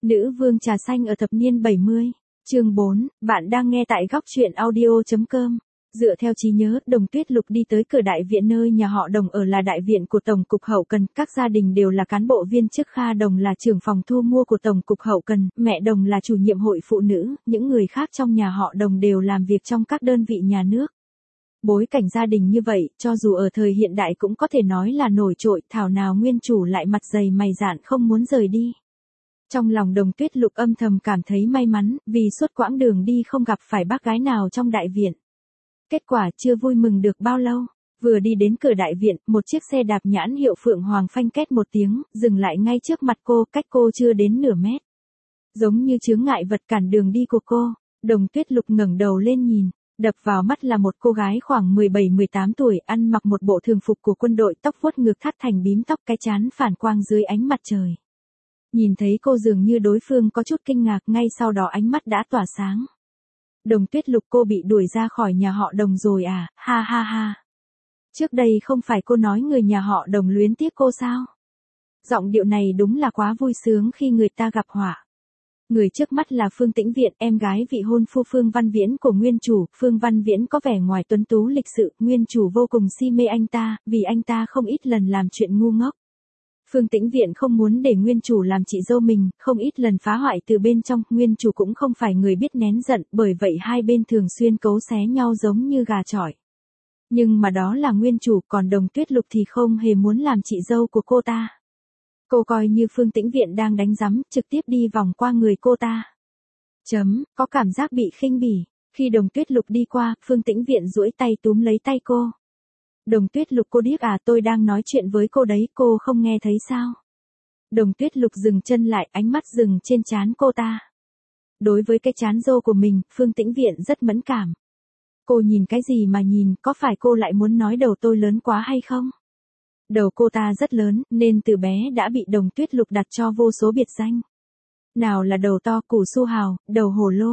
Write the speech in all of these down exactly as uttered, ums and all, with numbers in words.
Nữ vương trà xanh ở thập niên bảy mươi. Chương bốn, bạn đang nghe tại góc truyện audio chấm com. Dựa theo trí nhớ, Đồng Tuyết Lục đi tới cửa đại viện nơi nhà họ Đồng ở là đại viện của Tổng cục Hậu cần, các gia đình đều là cán bộ viên chức. Kha Đồng là trưởng phòng thu mua của Tổng cục Hậu cần, mẹ Đồng là chủ nhiệm hội phụ nữ, những người khác trong nhà họ Đồng đều làm việc trong các đơn vị nhà nước. Bối cảnh gia đình như vậy, cho dù ở thời hiện đại cũng có thể nói là nổi trội, thảo nào nguyên chủ lại mặt dày mày dạn không muốn rời đi. Trong lòng Đồng Tuyết Lục âm thầm cảm thấy may mắn, vì suốt quãng đường đi không gặp phải bác gái nào trong đại viện. Kết quả chưa vui mừng được bao lâu, vừa đi đến cửa đại viện, một chiếc xe đạp nhãn hiệu Phượng Hoàng phanh két một tiếng, dừng lại ngay trước mặt cô, cách cô chưa đến nửa mét. Giống như chướng ngại vật cản đường đi của cô, Đồng Tuyết Lục ngẩng đầu lên nhìn, đập vào mắt là một cô gái khoảng mười bảy mười tám tuổi, ăn mặc một bộ thường phục của quân đội, tóc vuốt ngược thắt thành bím tóc, cái trán phản quang dưới ánh mặt trời. Nhìn thấy cô dường như đối phương có chút kinh ngạc, ngay sau đó ánh mắt đã tỏa sáng. Đồng Tuyết Lục, cô bị đuổi ra khỏi nhà họ Đồng rồi à, ha ha ha. Trước đây không phải cô nói người nhà họ Đồng luyến tiếc cô sao? Giọng điệu này đúng là quá vui sướng khi người ta gặp họa. Người trước mắt là Phương Tĩnh Viện, em gái vị hôn phu Phương Văn Viễn của nguyên chủ. Phương Văn Viễn có vẻ ngoài tuấn tú lịch sự, nguyên chủ vô cùng si mê anh ta, vì anh ta không ít lần làm chuyện ngu ngốc. Phương Tĩnh Viện không muốn để nguyên chủ làm chị dâu mình, không ít lần phá hoại từ bên trong, nguyên chủ cũng không phải người biết nén giận, bởi vậy hai bên thường xuyên cấu xé nhau giống như gà chọi. Nhưng mà đó là nguyên chủ, còn Đồng Tuyết Lục thì không hề muốn làm chị dâu của cô ta. Cô coi như Phương Tĩnh Viện đang đánh giấm, trực tiếp đi vòng qua người cô ta. Chấm, có cảm giác bị khinh bỉ. Khi Đồng Tuyết Lục đi qua, Phương Tĩnh Viện duỗi tay túm lấy tay cô. Đồng Tuyết Lục, cô điếc à, tôi đang nói chuyện với cô đấy, cô không nghe thấy sao? Đồng Tuyết Lục dừng chân lại, ánh mắt dừng trên trán cô ta. Đối với cái trán rô của mình, Phương Tĩnh Viện rất mẫn cảm. Cô nhìn cái gì mà nhìn, có phải cô lại muốn nói đầu tôi lớn quá hay không? Đầu cô ta rất lớn, nên từ bé đã bị Đồng Tuyết Lục đặt cho vô số biệt danh. Nào là đầu to, củ su hào, đầu hổ lô.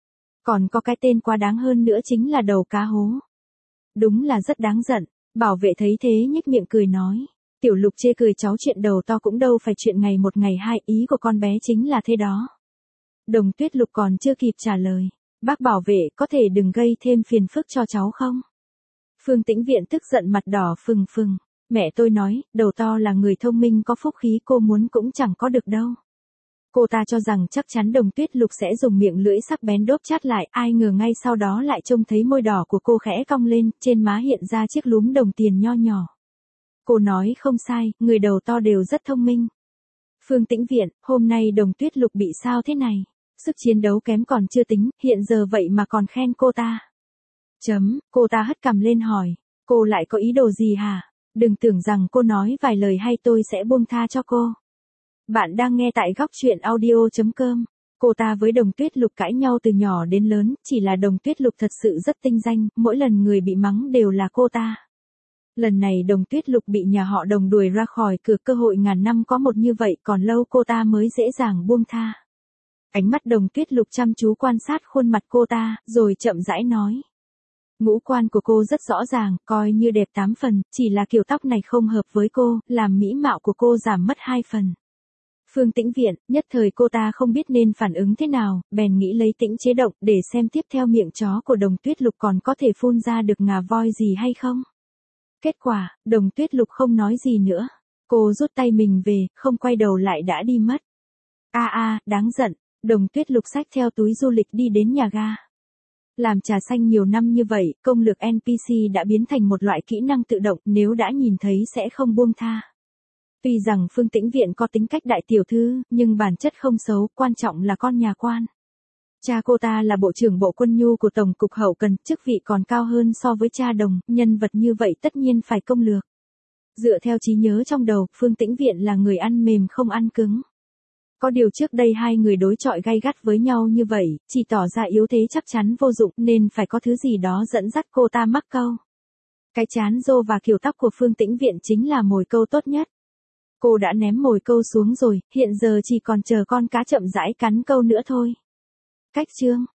Còn có cái tên quá đáng hơn nữa chính là đầu cá hố. Đúng là rất đáng giận. Bảo vệ thấy thế nhếch miệng cười nói. Tiểu Lục chê cười cháu, chuyện đầu to cũng đâu phải chuyện ngày một ngày hai, ý của con bé chính là thế đó. Đồng Tuyết Lục còn chưa kịp trả lời. Bác bảo vệ, có thể đừng gây thêm phiền phức cho cháu không? Phương Tĩnh Viện tức giận mặt đỏ phừng phừng. Mẹ tôi nói, đầu to là người thông minh có phúc khí, cô muốn cũng chẳng có được đâu. Cô ta cho rằng chắc chắn Đồng Tuyết Lục sẽ dùng miệng lưỡi sắc bén đốp chát lại, ai ngờ ngay sau đó lại trông thấy môi đỏ của cô khẽ cong lên, trên má hiện ra chiếc lúm đồng tiền nho nhỏ. Cô nói không sai, người đầu to đều rất thông minh. Phương Tĩnh Viện, hôm nay Đồng Tuyết Lục bị sao thế này? Sức chiến đấu kém còn chưa tính, hiện giờ vậy mà còn khen cô ta. Chấm, cô ta hất cằm lên hỏi, cô lại có ý đồ gì hả? Đừng tưởng rằng cô nói vài lời hay tôi sẽ buông tha cho cô. Bạn đang nghe tại góc truyện audio chấm com. Cô ta với Đồng Tuyết Lục cãi nhau từ nhỏ đến lớn, chỉ là Đồng Tuyết Lục thật sự rất tinh danh, mỗi lần người bị mắng đều là cô ta. Lần này Đồng Tuyết Lục bị nhà họ Đồng đuổi ra khỏi cửa, cơ hội ngàn năm có một như vậy, còn lâu cô ta mới dễ dàng buông tha. Ánh mắt Đồng Tuyết Lục chăm chú quan sát khuôn mặt cô ta, rồi chậm rãi nói. Ngũ quan của cô rất rõ ràng, coi như đẹp tám phần, chỉ là kiểu tóc này không hợp với cô, làm mỹ mạo của cô giảm mất hai phần. Phương Tĩnh Viện, nhất thời cô ta không biết nên phản ứng thế nào, bèn nghĩ lấy tĩnh chế động để xem tiếp theo miệng chó của Đồng Tuyết Lục còn có thể phun ra được ngà voi gì hay không. Kết quả, Đồng Tuyết Lục không nói gì nữa. Cô rút tay mình về, không quay đầu lại đã đi mất. A a, đáng giận. Đồng Tuyết Lục xách theo túi du lịch đi đến nhà ga. Làm trà xanh nhiều năm như vậy, công lược en pê xê đã biến thành một loại kỹ năng tự động, nếu đã nhìn thấy sẽ không buông tha. Tuy rằng Phương Tĩnh Viện có tính cách đại tiểu thư, nhưng bản chất không xấu, quan trọng là con nhà quan. Cha cô ta là bộ trưởng bộ quân nhu của Tổng cục Hậu cần, chức vị còn cao hơn so với cha Đồng, nhân vật như vậy tất nhiên phải công lược. Dựa theo trí nhớ trong đầu, Phương Tĩnh Viện là người ăn mềm không ăn cứng. Có điều trước đây hai người đối chọi gay gắt với nhau như vậy, chỉ tỏ ra yếu thế chắc chắn vô dụng, nên phải có thứ gì đó dẫn dắt cô ta mắc câu. Cái chán rô và kiểu tóc của Phương Tĩnh Viện chính là mồi câu tốt nhất. Cô đã ném mồi câu xuống rồi, hiện giờ chỉ còn chờ con cá chậm rãi cắn câu nữa thôi. Cách chương